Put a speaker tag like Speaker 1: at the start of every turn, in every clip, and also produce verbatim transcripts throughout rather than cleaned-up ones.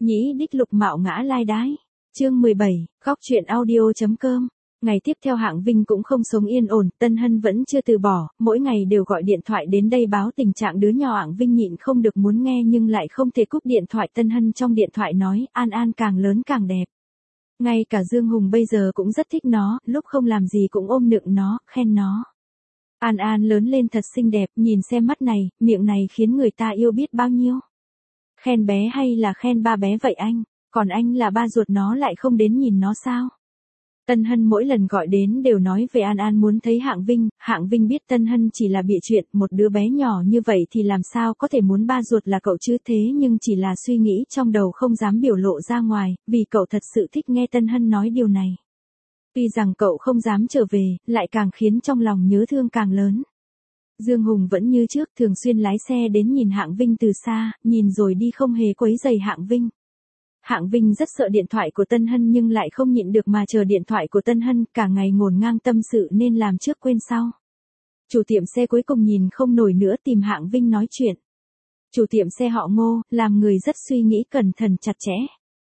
Speaker 1: Nhĩ đích lục mạo ngã lai đái. Chương mười bảy, góc truyện audio.com. Ngày tiếp theo Hạng Vinh cũng không sống yên ổn, Tân Hân vẫn chưa từ bỏ, mỗi ngày đều gọi điện thoại đến đây báo tình trạng đứa nhỏ. Hạng Vinh nhịn không được muốn nghe nhưng lại không thể cúp điện thoại. Tân Hân trong điện thoại nói, An An càng lớn càng đẹp. Ngay cả Dương Hùng bây giờ cũng rất thích nó, lúc không làm gì cũng ôm nựng nó, khen nó. An An lớn lên thật xinh đẹp, nhìn xem mắt này, miệng này khiến người ta yêu biết bao nhiêu. Khen bé hay là khen ba bé vậy anh? Còn anh là ba ruột nó lại không đến nhìn nó sao? Tân Hân mỗi lần gọi đến đều nói về An An muốn thấy Hạng Vinh. Hạng Vinh biết Tân Hân chỉ là bịa chuyện, một đứa bé nhỏ như vậy thì làm sao có thể muốn ba ruột là cậu chứ, thế nhưng chỉ là suy nghĩ trong đầu không dám biểu lộ ra ngoài, vì cậu thật sự thích nghe Tân Hân nói điều này. Tuy rằng cậu không dám trở về, lại càng khiến trong lòng nhớ thương càng lớn. Dương Hùng vẫn như trước, thường xuyên lái xe đến nhìn Hạng Vinh từ xa, nhìn rồi đi không hề quấy rầy Hạng Vinh. Hạng Vinh rất sợ điện thoại của Tân Hân nhưng lại không nhịn được mà chờ điện thoại của Tân Hân, cả ngày ngổn ngang tâm sự nên làm trước quên sau. Chủ tiệm xe cuối cùng nhìn không nổi nữa tìm Hạng Vinh nói chuyện. Chủ tiệm xe họ Ngô, làm người rất suy nghĩ cẩn thận chặt chẽ.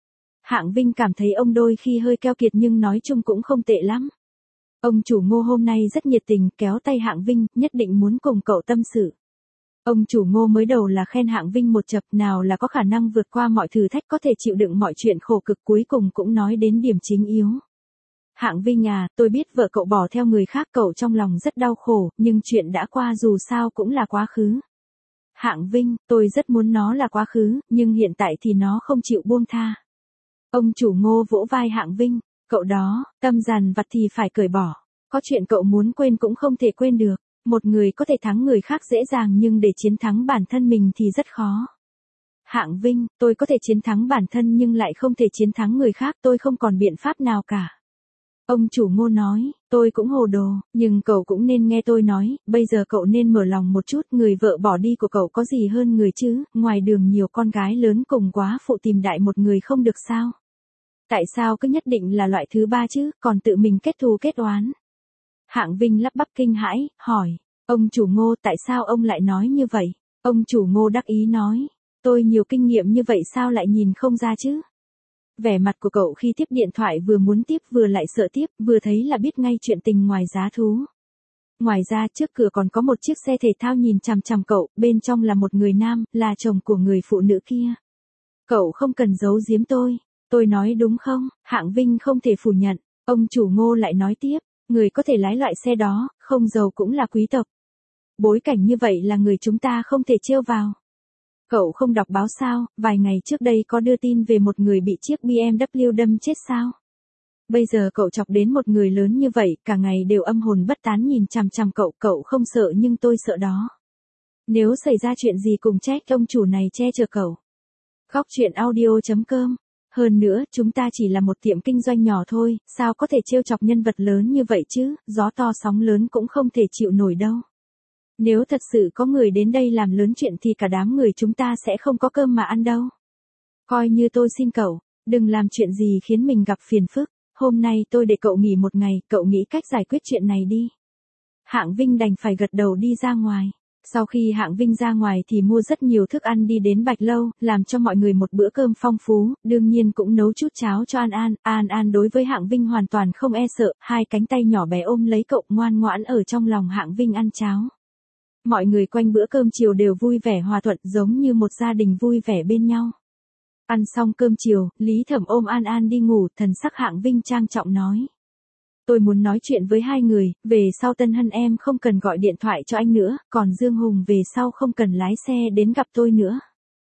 Speaker 1: Hạng Vinh cảm thấy ông đôi khi hơi keo kiệt nhưng nói chung cũng không tệ lắm. Ông chủ Ngô hôm nay rất nhiệt tình, kéo tay Hạng Vinh, nhất định muốn cùng cậu tâm sự. Ông chủ Ngô mới đầu là khen Hạng Vinh một chập, nào là có khả năng vượt qua mọi thử thách, có thể chịu đựng mọi chuyện khổ cực, cuối cùng cũng nói đến điểm chính yếu. Hạng Vinh à, tôi biết vợ cậu bỏ theo người khác, cậu trong lòng rất đau khổ, nhưng chuyện đã qua dù sao cũng là quá khứ. Hạng Vinh, tôi rất muốn nó là quá khứ, nhưng hiện tại thì nó không chịu buông tha. Ông chủ Ngô vỗ vai Hạng Vinh, cậu đó, tâm dằn vặt thì phải cởi bỏ. Có chuyện cậu muốn quên cũng không thể quên được. Một người có thể thắng người khác dễ dàng nhưng để chiến thắng bản thân mình thì rất khó. Hạng Vinh, tôi có thể chiến thắng bản thân nhưng lại không thể chiến thắng người khác, tôi không còn biện pháp nào cả. Ông chủ Ngô nói, tôi cũng hồ đồ, nhưng cậu cũng nên nghe tôi nói, bây giờ cậu nên mở lòng một chút, người vợ bỏ đi của cậu có gì hơn người chứ, ngoài đường nhiều con gái lớn cùng quá phụ tìm đại một người không được sao? Tại sao cứ nhất định là loại thứ ba chứ, còn tự mình kết thù kết oán? Hạng Vinh lắp bắp kinh hãi, hỏi, ông chủ Ngô tại sao ông lại nói như vậy? Ông chủ Ngô đắc ý nói, tôi nhiều kinh nghiệm như vậy sao lại nhìn không ra chứ? Vẻ mặt của cậu khi tiếp điện thoại vừa muốn tiếp vừa lại sợ tiếp, vừa thấy là biết ngay chuyện tình ngoài giá thú. Ngoài ra trước cửa còn có một chiếc xe thể thao nhìn chằm chằm cậu, bên trong là một người nam, là chồng của người phụ nữ kia. Cậu không cần giấu giếm tôi, tôi nói đúng không? Hạng Vinh không thể phủ nhận, ông chủ Ngô lại nói tiếp. Người có thể lái loại xe đó, không giàu cũng là quý tộc. Bối cảnh như vậy là người chúng ta không thể trêu vào. Cậu không đọc báo sao, vài ngày trước đây có đưa tin về một người bị chiếc bê em vê đâm chết sao? Bây giờ cậu chọc đến một người lớn như vậy, cả ngày đều âm hồn bất tán nhìn chằm chằm cậu, cậu không sợ nhưng tôi sợ đó. Nếu xảy ra chuyện gì cùng trách ông chủ này che chở cậu. Góc truyện audio.com. Hơn nữa, chúng ta chỉ là một tiệm kinh doanh nhỏ thôi, sao có thể trêu chọc nhân vật lớn như vậy chứ, gió to sóng lớn cũng không thể chịu nổi đâu. Nếu thật sự có người đến đây làm lớn chuyện thì cả đám người chúng ta sẽ không có cơm mà ăn đâu. Coi như tôi xin cậu, đừng làm chuyện gì khiến mình gặp phiền phức, hôm nay tôi để cậu nghỉ một ngày, cậu nghĩ cách giải quyết chuyện này đi. Hạng Vinh đành phải gật đầu đi ra ngoài. Sau khi Hạng Vinh ra ngoài thì mua rất nhiều thức ăn đi đến Bạch Lâu, làm cho mọi người một bữa cơm phong phú, đương nhiên cũng nấu chút cháo cho An An. An An đối với Hạng Vinh hoàn toàn không e sợ, hai cánh tay nhỏ bé ôm lấy cậu ngoan ngoãn ở trong lòng Hạng Vinh ăn cháo. Mọi người quanh bữa cơm chiều đều vui vẻ hòa thuận giống như một gia đình vui vẻ bên nhau. Ăn xong cơm chiều, Lý Thẩm ôm An An đi ngủ, thần sắc Hạng Vinh trang trọng nói. Tôi muốn nói chuyện với hai người, về sau Tân Hân em không cần gọi điện thoại cho anh nữa, còn Dương Hùng về sau không cần lái xe đến gặp tôi nữa.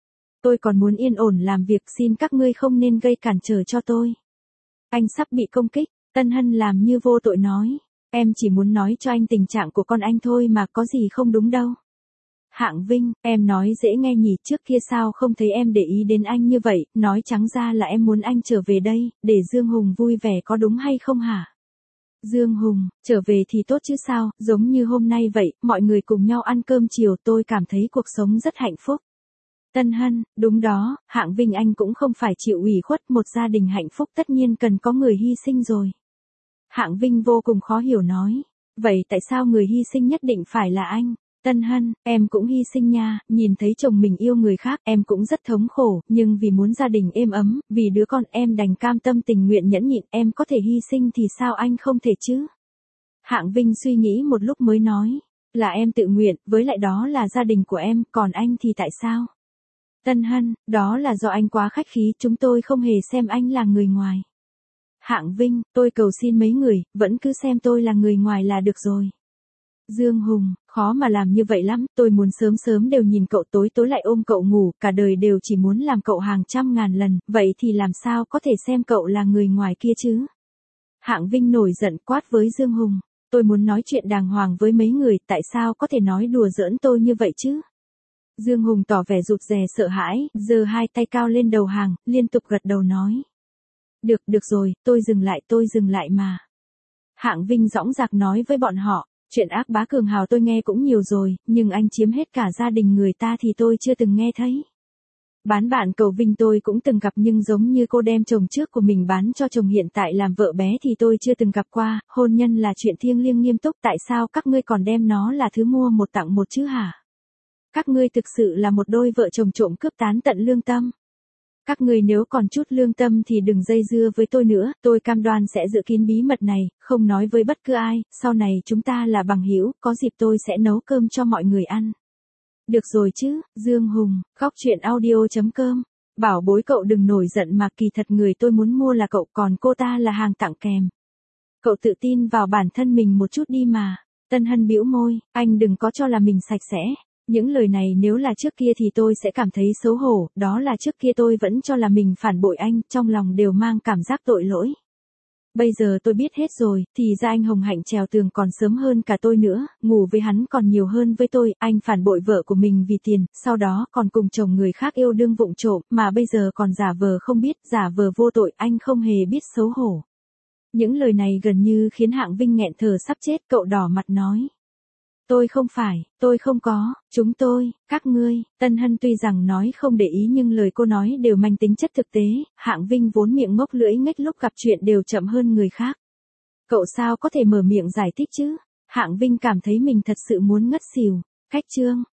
Speaker 1: Tôi còn muốn yên ổn làm việc, xin các ngươi không nên gây cản trở cho tôi. Anh sắp bị công kích, Tân Hân làm như vô tội nói, em chỉ muốn nói cho anh tình trạng của con anh thôi mà có gì không đúng đâu. Hạng Vinh, em nói dễ nghe nhỉ, trước kia sao không thấy em để ý đến anh như vậy, nói trắng ra là em muốn anh trở về đây, để Dương Hùng vui vẻ có đúng hay không hả? Dương Hùng, trở về thì tốt chứ sao, giống như hôm nay vậy, mọi người cùng nhau ăn cơm chiều, tôi cảm thấy cuộc sống rất hạnh phúc. Tân Hân, đúng đó, Hạng Vinh anh cũng không phải chịu ủy khuất, một gia đình hạnh phúc tất nhiên cần có người hy sinh rồi. Hạng Vinh vô cùng khó hiểu nói, vậy tại sao người hy sinh nhất định phải là anh? Tân Hân, em cũng hy sinh nha, nhìn thấy chồng mình yêu người khác, em cũng rất thống khổ, nhưng vì muốn gia đình êm ấm, vì đứa con em đành cam tâm tình nguyện nhẫn nhịn, em có thể hy sinh thì sao anh không thể chứ? Hạng Vinh suy nghĩ một lúc mới nói, là em tự nguyện, với lại đó là gia đình của em, còn anh thì tại sao? Tân Hân, đó là do anh quá khách khí, chúng tôi không hề xem anh là người ngoài. Hạng Vinh, tôi cầu xin mấy người, vẫn cứ xem tôi là người ngoài là được rồi. Dương Hùng, khó mà làm như vậy lắm, tôi muốn sớm sớm đều nhìn cậu, tối tối lại ôm cậu ngủ, cả đời đều chỉ muốn làm cậu hàng trăm ngàn lần, vậy thì làm sao có thể xem cậu là người ngoài kia chứ? Hạng Vinh nổi giận quát với Dương Hùng, tôi muốn nói chuyện đàng hoàng với mấy người, tại sao có thể nói đùa giỡn tôi như vậy chứ? Dương Hùng tỏ vẻ rụt rè sợ hãi, giơ hai tay cao lên đầu hàng, liên tục gật đầu nói. Được, được rồi, tôi dừng lại, tôi dừng lại mà. Hạng Vinh dõng dạc nói với bọn họ, chuyện ác bá cường hào tôi nghe cũng nhiều rồi, nhưng anh chiếm hết cả gia đình người ta thì tôi chưa từng nghe thấy. Bán bạn cầu Vinh tôi cũng từng gặp, nhưng giống như cô đem chồng trước của mình bán cho chồng hiện tại làm vợ bé thì tôi chưa từng gặp qua, hôn nhân là chuyện thiêng liêng nghiêm túc, tại sao các ngươi còn đem nó là thứ mua một tặng một chứ hả? Các ngươi thực sự là một đôi vợ chồng trộm cướp tán tận lương tâm. Các người nếu còn chút lương tâm thì đừng dây dưa với tôi nữa, tôi cam đoan sẽ giữ kín bí mật này, không nói với bất cứ ai, sau này chúng ta là bằng hữu, có dịp tôi sẽ nấu cơm cho mọi người ăn. Được rồi chứ, Dương Hùng, khóc chuyện audio chấm com. Bảo bối cậu đừng nổi giận mà, kỳ thật người tôi muốn mua là cậu, còn cô ta là hàng tặng kèm. Cậu tự tin vào bản thân mình một chút đi mà. Tân Hân bĩu môi, anh đừng có cho là mình sạch sẽ. Những lời này nếu là trước kia thì tôi sẽ cảm thấy xấu hổ, đó là trước kia tôi vẫn cho là mình phản bội anh, trong lòng đều mang cảm giác tội lỗi. Bây giờ tôi biết hết rồi, thì ra anh hồng hạnh trèo tường còn sớm hơn cả tôi nữa, ngủ với hắn còn nhiều hơn với tôi, anh phản bội vợ của mình vì tiền, sau đó còn cùng chồng người khác yêu đương vụng trộm, mà bây giờ còn giả vờ không biết, giả vờ vô tội, anh không hề biết xấu hổ. Những lời này gần như khiến Hạng Vinh nghẹn thở sắp chết, cậu đỏ mặt nói. Tôi không phải, tôi không có, chúng tôi, các ngươi. Tân Hân tuy rằng nói không để ý nhưng lời cô nói đều mang tính chất thực tế, Hạng Vinh vốn miệng ngốc lưỡi ngách lúc gặp chuyện đều chậm hơn người khác. Cậu sao có thể mở miệng giải thích chứ? Hạng Vinh cảm thấy mình thật sự muốn ngất xỉu. Cách chương